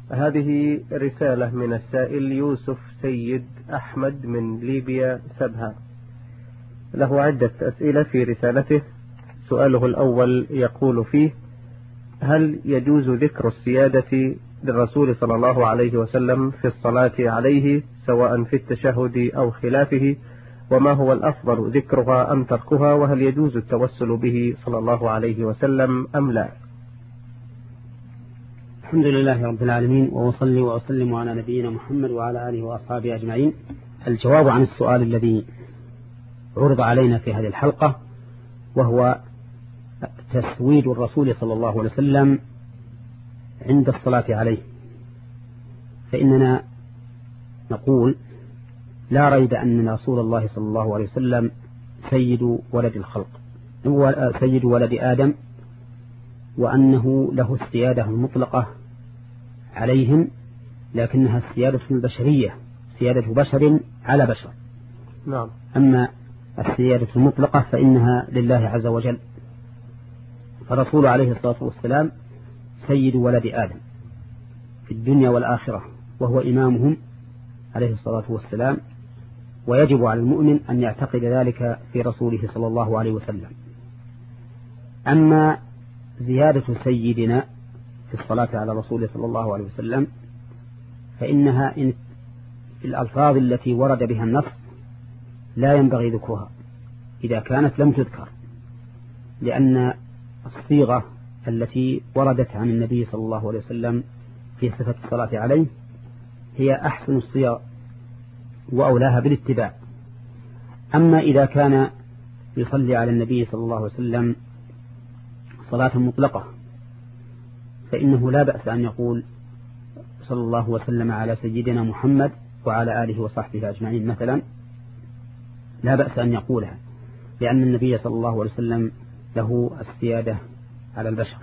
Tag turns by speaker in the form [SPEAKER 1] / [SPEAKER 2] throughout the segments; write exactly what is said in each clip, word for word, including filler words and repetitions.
[SPEAKER 1] هذه رسالة من السائل يوسف سيد أحمد من ليبيا سبها، له عدة أسئلة في رسالته. سؤاله الأول يقول فيه: هل يجوز ذكر السيادة للرسول صلى الله عليه وسلم في الصلاة عليه سواء في التشهد أو خلافه؟ وما هو الأفضل، ذكرها أم تركها؟ وهل يجوز التوسل به صلى الله عليه وسلم أم لا؟
[SPEAKER 2] الحمد لله رب العالمين، وأصلي وأسلم على نبينا محمد وعلى آله وأصحابه أجمعين. الجواب عن السؤال الذي عرض علينا في هذه الحلقة، وهو تسويد الرسول صلى الله عليه وسلم عند الصلاة عليه. فإننا نقول لا ريب أن رسول الله صلى الله عليه وسلم سيد ولد الخلق، سيد ولد آدم، وأنه له السيادة المطلقة عليهم، لكنها السيادة البشرية، سيادة بشر على بشر.
[SPEAKER 1] نعم.
[SPEAKER 2] أما السيادة المطلقة فإنها لله عز وجل. فالرسول عليه الصلاة والسلام سيد ولد آدم في الدنيا والآخرة، وهو إمامهم عليه الصلاة والسلام، ويجب على المؤمن أن يعتقد ذلك في رسوله صلى الله عليه وسلم. أما زيادة سيدنا في الصلاة على رسوله صلى الله عليه وسلم فإنها إن في الألفاظ التي ورد بها النص لا ينبغي ذكرها إذا كانت لم تذكر، لأن الصيغة التي وردت عن النبي صلى الله عليه وسلم في صفة الصلاة عليه هي أحسن الصيغ وأولاها بالاتباع. أما إذا كان يصلي على النبي صلى الله عليه وسلم صلاة مطلقة فإنه لا بأس أن يقول صلى الله وسلم على سيدنا محمد وعلى آله وصحبه أجمعين مثلا، لا بأس أن يقولها، لأن النبي صلى الله عليه وسلم له السيادة على البشر.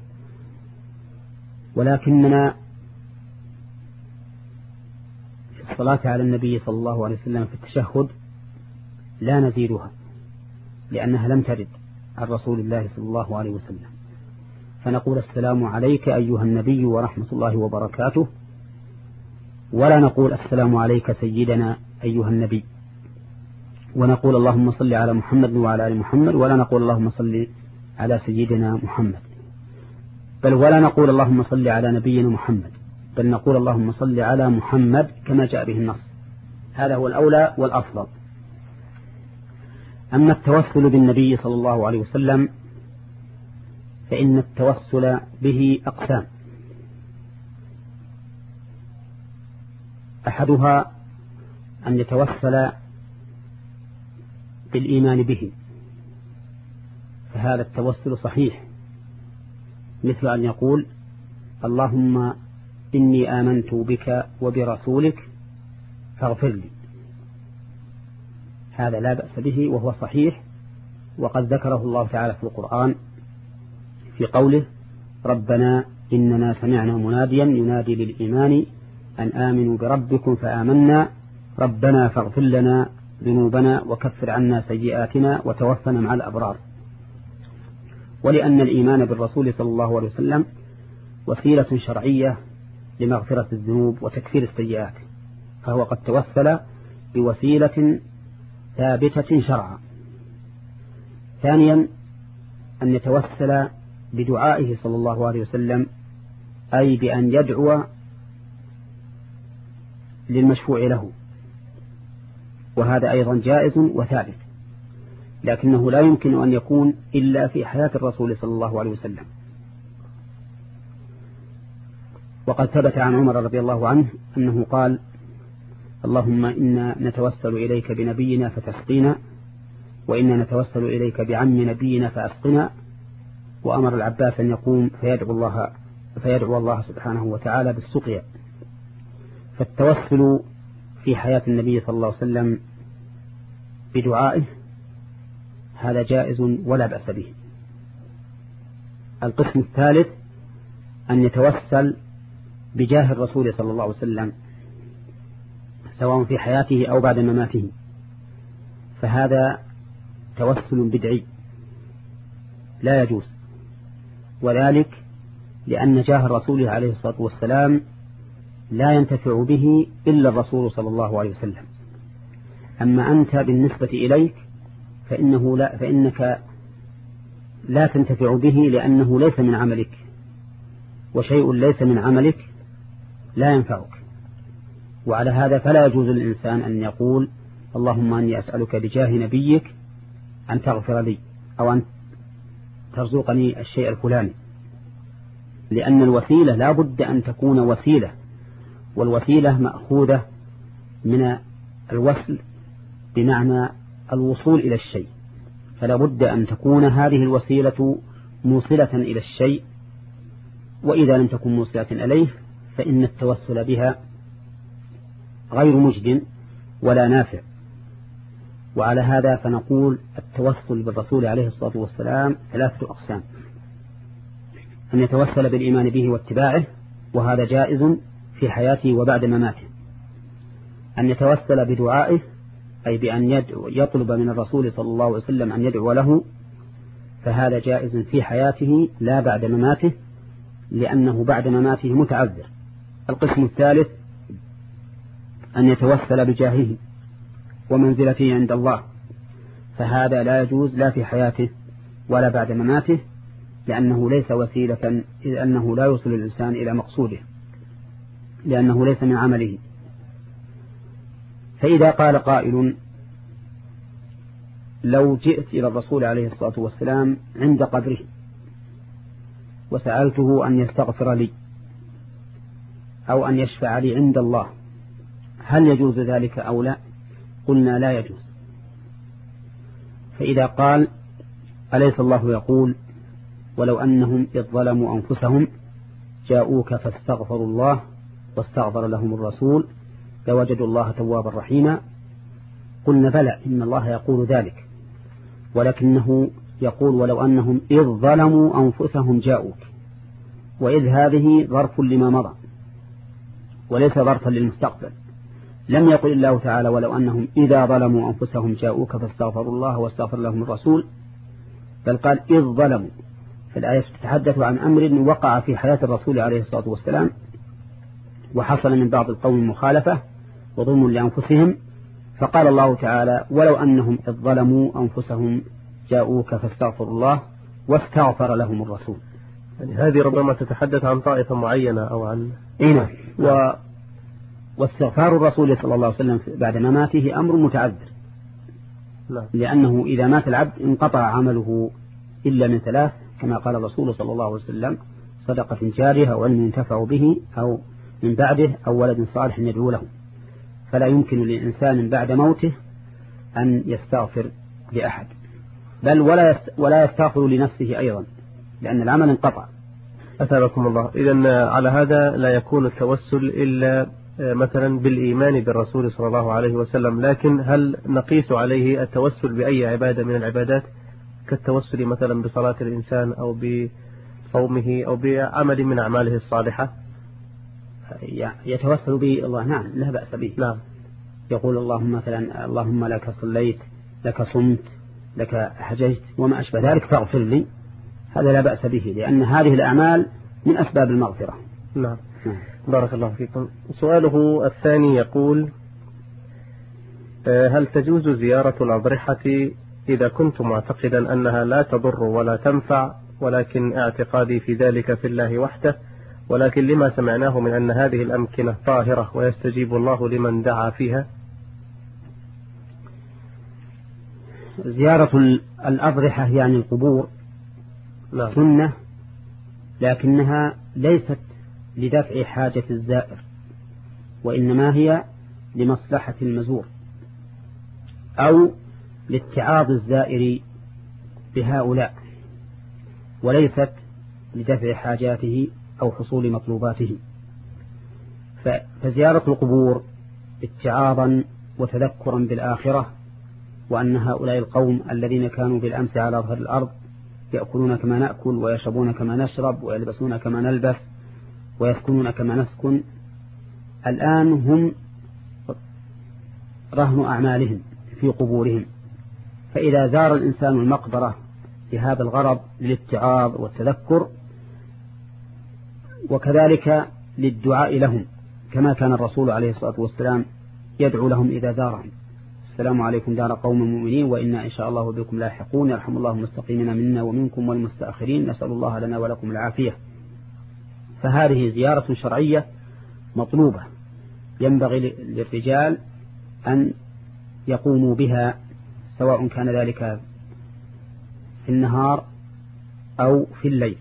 [SPEAKER 2] ولكننا في الصلاة على النبي صلى الله عليه وسلم في التشهد لا نزيدها، لأنها لم ترد عن رسول الله صلى الله عليه وسلم، فنقول السلام عليك أيها النبي ورحمة الله وبركاته، ولا نقول السلام عليك سيدنا أيها النبي، ونقول اللهم صل على محمد وعلى آل محمد، ولا نقول اللهم صل على سيدنا محمد، بل ولا نقول اللهم صل على نبينا محمد، بل نقول اللهم صل على محمد كما جاء به النص. هذا هو الأولى والأفضل. أما التوسل بالنبي صلى الله عليه وسلم فإن التوسل به أقسام: أحدها أن يتوسل بالإيمان به، فهذا التوسل صحيح، مثل أن يقول اللهم إني آمنت بك وبرسولك فاغفر لي، هذا لا بأس به وهو صحيح، وقد ذكره الله تعالى في القرآن في قوله ربنا إننا سمعنا مناديا ينادي للإيمان أن آمنوا بربكم فآمنا ربنا فاغفر لنا ذنوبنا وكفر عنا سيئاتنا وتوفنا مع الأبرار. ولأن الإيمان بالرسول صلى الله عليه وسلم وسيلة شرعية لمغفرة الذنوب وتكفير السيئات، فهو قد توسل بوسيلة ثابتة شرعا. ثانيا أن يتوسل بدعائه صلى الله عليه وسلم، أي بأن يدعو للمشفوع له، وهذا أيضا جائز وثابت، لكنه لا يمكن أن يكون إلا في حياة الرسول صلى الله عليه وسلم. وقد ثبت عن عمر رضي الله عنه أنه قال اللهم إنا نتوسل إليك بنبينا فتسقينا، وإنا نتوسل إليك بعم نبينا فأسقنا، وأمر العباس أن يقوم فيدعو الله, فيدعو الله سبحانه وتعالى بالسقيا. فالتوسل في حياة النبي صلى الله عليه وسلم بدعائه هذا جائز ولا بأس به. القسم الثالث أن يتوسل بجاه الرسول صلى الله عليه وسلم سواء في حياته أو بعد مماته، فهذا توسل بدعي لا يجوز، وذلك لأن جاه الرسول عليه الصلاة والسلام لا ينتفع به إلا الرسول صلى الله عليه وسلم. أما أنت بالنسبة إليك فإنه لا فإنك لا تنتفع به لأنه ليس من عملك، وشيء ليس من عملك لا ينفعك. وعلى هذا فلا يجوز للإنسان أن يقول اللهم أني أسألك بجاه نبيك أن تغفر لي أو أن ترزقني الشيء الفلاني، لأن الوسيلة لا بد أن تكون وسيلة، والوسيلة مأخوذة من الوصل بمعنى الوصول إلى الشيء، فلا بد أن تكون هذه الوسيلة موصلة إلى الشيء، وإذا لم تكن موصلة إليه فإن التوسل بها غير مجد ولا نافع. وعلى هذا فنقول التوسل بالرسول عليه الصلاة والسلام ثلاثة أقسام: أن يتوسل بالإيمان به واتباعه، وهذا جائز في حياته وبعد مماته. أن يتوسل بدعائه، أي بأن يطلب من الرسول صلى الله عليه وسلم أن يدعو له، فهذا جائز في حياته لا بعد مماته، لأنه بعد مماته متعذر. القسم الثالث أن يتوسل بجاهه ومنزلته عند الله، فهذا لا يجوز لا في حياته ولا بعد مماته، لأنه ليس وسيلة، إذ أنه لا يوصل الإنسان إلى مقصوده، لأنه ليس من عمله. فإذا قال قائل لو جئت إلى الرسول عليه الصلاة والسلام عند قبره وسألته أن يستغفر لي أو أن يشفع لي عند الله، هل يجوز ذلك أو لا؟ قلنا لا يجوز. فإذا قال أليس الله يقول ولو أنهم إذ ظلموا أنفسهم جاءوك فاستغفروا الله واستغفر لهم الرسول لوجدوا الله توابا رحيما، قلنا بلى إن الله يقول ذلك، ولكنه يقول ولو أنهم إذ ظلموا أنفسهم جاءوك، وإذ هذه ظرف لما مضى وليس ظرفا للمستقبل. لم يقل الله تعالى ولو أنهم إذا ظلموا أنفسهم جاءوك فاستغفروا الله واستغفر لهم الرسول، بل قال إذ ظلموا. فالآية تتحدث عن أمر وقع في حياة الرسول عليه الصلاة والسلام، وحصل من بعض القوم مخالفة وظلم لأنفسهم، فقال الله تعالى ولو أنهم إذ ظلموا أنفسهم جاءوك فاستغفروا الله واستغفر لهم الرسول.
[SPEAKER 1] يعني هذه ربما تتحدث عن طائفة معينة أو عن
[SPEAKER 2] إيه. و... واستغفار الرسول صلى الله عليه وسلم بعد مماته أمر متعذر،
[SPEAKER 1] لا.
[SPEAKER 2] لأنه إذا مات العبد انقطع عمله إلا من ثلاث، كما قال الرسول صلى الله عليه وسلم: صدقة جارية أو علم ينتفع به أو من بعده أو ولد صالح يدعو له. فلا يمكن لإنسان بعد موته أن يستغفر لأحد، بل ولا ولا يستغفر لنفسه أيضا، لأن العمل انقطع.
[SPEAKER 1] أثابكم الله. إذن على هذا لا يكون التوسل إلا مثلا بالإيمان بالرسول صلى الله عليه وسلم، لكن هل نقيس عليه التوسل بأي عبادة من العبادات، كالتوسل مثلا بصلاة الإنسان أو بصومه أو بعمل من أعماله الصالحة؟
[SPEAKER 2] يتوسل به الله، نعم، لا بأس به.
[SPEAKER 1] نعم.
[SPEAKER 2] يقول اللهم مثلا اللهم لك صليت، لك صمت، لك حججت وما أشبه ذلك فاغفر لي، هذا لا بأس به، لأن هذه الأعمال من أسباب المغفرة.
[SPEAKER 1] نعم. نعم. بارك الله فيكم. سؤاله الثاني يقول: هل تجوز زيارة الأضرحة إذا كنت معتقدا أنها لا تضر ولا تنفع، ولكن اعتقادي في ذلك في الله وحده، ولكن لما سمعناه من أن هذه الأمكنة طاهرة ويستجيب الله لمن دعا فيها؟
[SPEAKER 2] زيارة الأضرحة يعني القبور
[SPEAKER 1] لا.
[SPEAKER 2] سنة، لكنها ليست لدفع حاجة الزائر، وإنما هي لمصلحة المزور أو لاتعاظ الزائر بهؤلاء، وليست لدفع حاجاته أو حصول مطلوباته. فزيارة القبور اتعاظا وتذكرا بالآخرة، وأن هؤلاء القوم الذين كانوا بالأمس على ظهر الأرض يأكلون كما نأكل ويشربون كما نشرب ويلبسون كما نلبس ويسكنون كما نسكن، الآن هم رهن أعمالهم في قبورهم. فإذا زار الإنسان المقبرة بهذا الغرض للاتعاظ والتذكر، وكذلك للدعاء لهم كما كان الرسول عليه الصلاة والسلام يدعو لهم إذا زارهم: السلام عليكم دار قوم مؤمنين وإنا إن شاء الله بكم لاحقون، يرحم الله المستقيمين منا ومنكم والمستأخرين، نسأل الله لنا ولكم العافية. فهذه زيارة شرعية مطلوبة، ينبغي للرجال أن يقوموا بها سواء كان ذلك في النهار أو في الليل.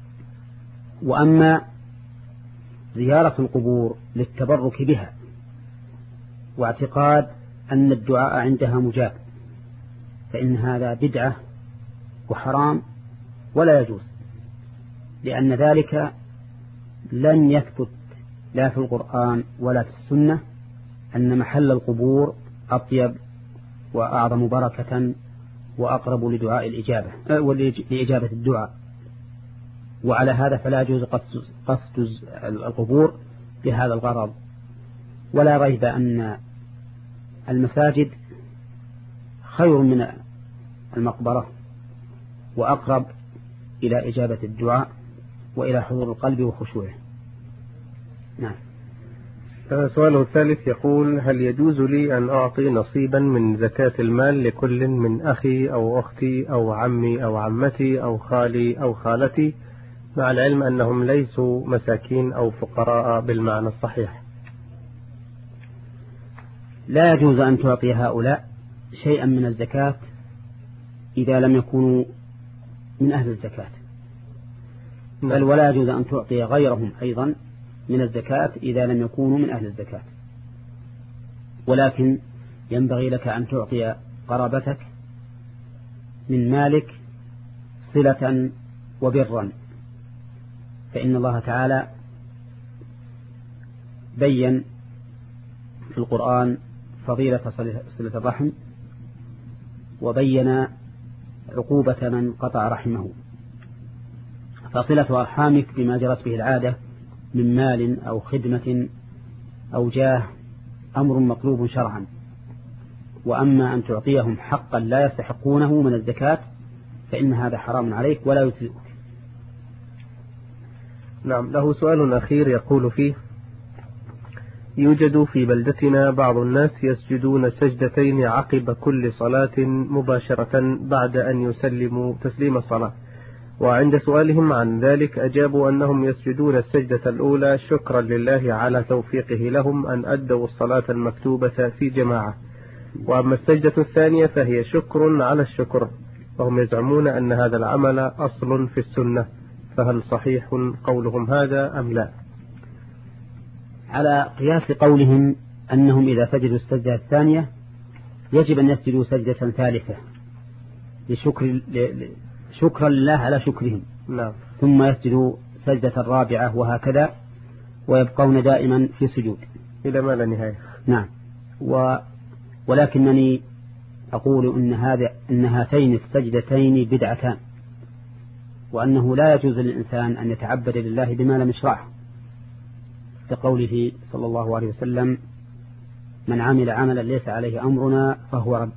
[SPEAKER 2] وأما زيارة القبور للتبرك بها واعتقاد أن الدعاء عندها مجاب فإن هذا بدعة وحرام ولا يجوز، لأن ذلك لن يثبت لا في القرآن ولا في السنة أن محل القبور أطيب وأعظم بركة وأقرب لدعاء الإجابة لإجابة الدعاء. وعلى هذا فلا يجوز قصد القبور بهذا الغرض. ولا ريب أن المساجد خير من المقبرة وأقرب إلى إجابة الدعاء وإلى حضور القلب وخشوعه. نعم.
[SPEAKER 1] سؤاله الثالث يقول: هل يجوز لي أن أعطي نصيبا من زكاة المال لكل من أخي أو أختي أو عمي أو عمتي أو خالي أو خالتي، مع العلم أنهم ليسوا مساكين أو فقراء بالمعنى الصحيح؟
[SPEAKER 2] لا يجوز أن تعطي هؤلاء شيئا من الزكاة إذا لم يكونوا من أهل الزكاة، بل ولا يجوز أن تعطي غيرهم أيضا من الزكاة إذا لم يكونوا من أهل الزكاة. ولكن ينبغي لك أن تعطي قرابتك من مالك صلة وبرا، فإن الله تعالى بين في القرآن فضيلة صلة الرحم وبين عقوبة من قطع رحمه. فصلة أرحامك بما جرت به العادة من مال أو خدمة أو جاه أمر مطلوب شرعا، وأما أن تعطيهم حقا لا يستحقونه من الزكاة فإن هذا حرام عليك ولا يجزئك.
[SPEAKER 1] نعم. له سؤال أخير يقول فيه: يوجد في بلدتنا بعض الناس يسجدون سجدتين عقب كل صلاة مباشرة بعد أن يسلموا تسليم الصلاة، وعند سؤالهم عن ذلك أجابوا أنهم يسجدون السجدة الأولى شكرا لله على توفيقه لهم أن أدوا الصلاة المكتوبة في جماعة، وأما السجدة الثانية فهي شكر على الشكر، وهم يزعمون أن هذا العمل أصل في السنة، فهل صحيح قولهم هذا أم لا؟
[SPEAKER 2] على قياس قولهم أنهم إذا سجدوا السجدة الثانية يجب أن يسجدوا سجدة ثالثة لشكر شكرا لله على شكرهم.
[SPEAKER 1] نعم.
[SPEAKER 2] ثم يسجدوا سجدة الرابعة وهكذا، ويبقون دائما في سجود
[SPEAKER 1] إلى ما لا نهاية.
[SPEAKER 2] نعم. و ولكنني أقول إن هذا إن هاتين السجدتين بدعتان، وأنه لا يجوز للإنسان أن يتعبد لله بما لم يشرعه، لقوله صلى الله عليه وسلم: من عمل عملا ليس عليه أمرنا فهو رد.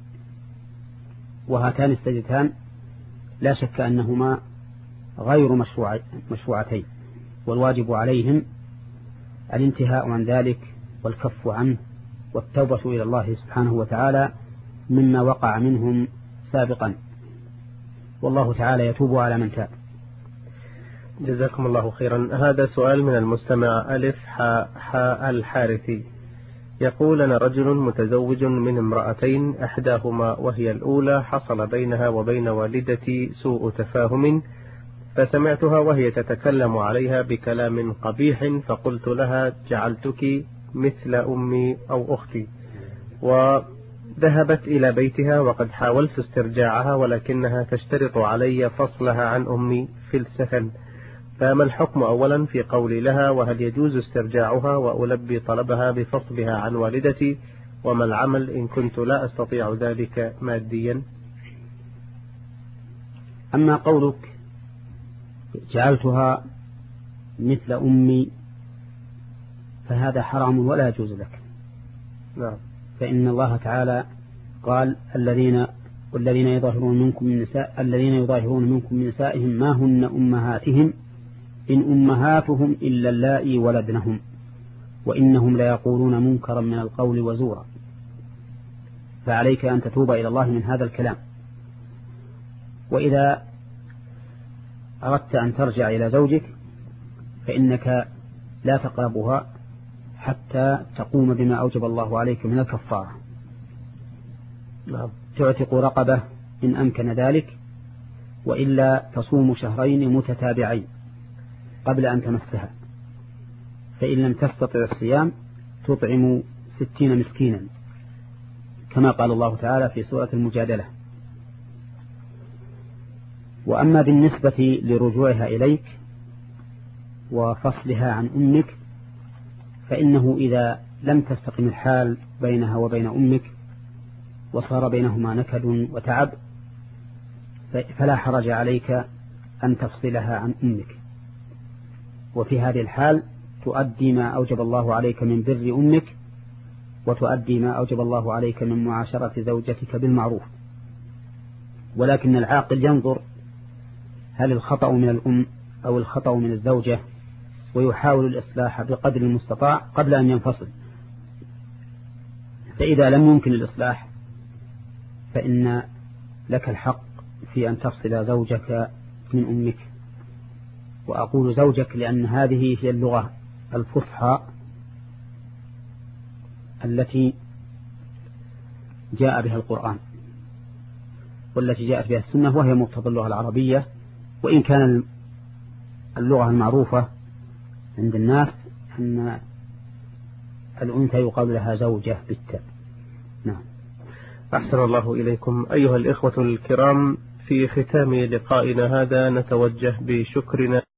[SPEAKER 2] وهاتان السجدتان لا شك أنهما غير مشروع مشروعتين، والواجب عليهم الانتهاء عن ذلك والكف عنه والتوبة إلى الله سبحانه وتعالى مما وقع منهم سابقا، والله تعالى يتوب على من تاب.
[SPEAKER 1] جزاكم الله خيرا. هذا سؤال من المستمع ألف حاء حاء الحارثي يقول: أنا رجل متزوج من امرأتين، إحداهما وهي الأولى حصل بينها وبين والدتي سوء تفاهم، فسمعتها وهي تتكلم عليها بكلام قبيح، فقلت لها: جعلتك مثل أمي أو أختي، وذهبت إلى بيتها وقد حاولت استرجاعها ولكنها تشترط علي فصلها عن أمي في السكن، فما الحكم أولا في قولي لها، وهل يجوز استرجاعها وألبي طلبها بفصلها عن والدتي، وما العمل إن كنت لا أستطيع ذلك ماديا؟
[SPEAKER 2] أما قولك جعلتها مثل أمي فهذا حرام ولا يجوز لك.
[SPEAKER 1] نعم.
[SPEAKER 2] فإن الله تعالى قال: الذين والذين يظاهرون منكم من نساء الذين يظاهرون منكم من نسائهم ما هن أمهاتهم إن أمهاتهم إلا اللائي ولدنهم وإنهم ليقولون منكرا من القول وزورا. فعليك أن تتوب إلى الله من هذا الكلام. وإذا أردت أن ترجع إلى زوجك فإنك لا تقربها حتى تقوم بما أوجب الله عليك من الكفارة. تعتق رقبة إن أمكن ذلك، وإلا تصوم شهرين متتابعين قبل أن تمسها، فإن لم تستطع الصيام تطعم ستين مسكينا كما قال الله تعالى في سورة المجادلة. وأما بالنسبة لرجوعها إليك وفصلها عن أمك فإنه إذا لم تستقم الحال بينها وبين أمك وصار بينهما نكد وتعب فلا حرج عليك أن تفصلها عن أمك، وفي هذه الحال تؤدي ما أوجب الله عليك من بر أمك وتؤدي ما أوجب الله عليك من معاشرة زوجتك بالمعروف. ولكن العاقل ينظر هل الخطأ من الأم أو الخطأ من الزوجة ويحاول الإصلاح بقدر المستطاع قبل أن ينفصل. فإذا لم يمكن الإصلاح فإن لك الحق في أن تفصل زوجك من أمك. وأقول زوجك لأن هذه هي اللغة الفصحى التي جاء بها القرآن والتي جاءت بها السنة، وهي مقتضى اللغة العربية، وإن كان اللغة المعروفة عند الناس أن الأنثى يقال لها زوجة بالتاء. نعم.
[SPEAKER 1] أحسن الله إليكم أيها الإخوة الكرام. في ختام لقائنا هذا نتوجه بشكرنا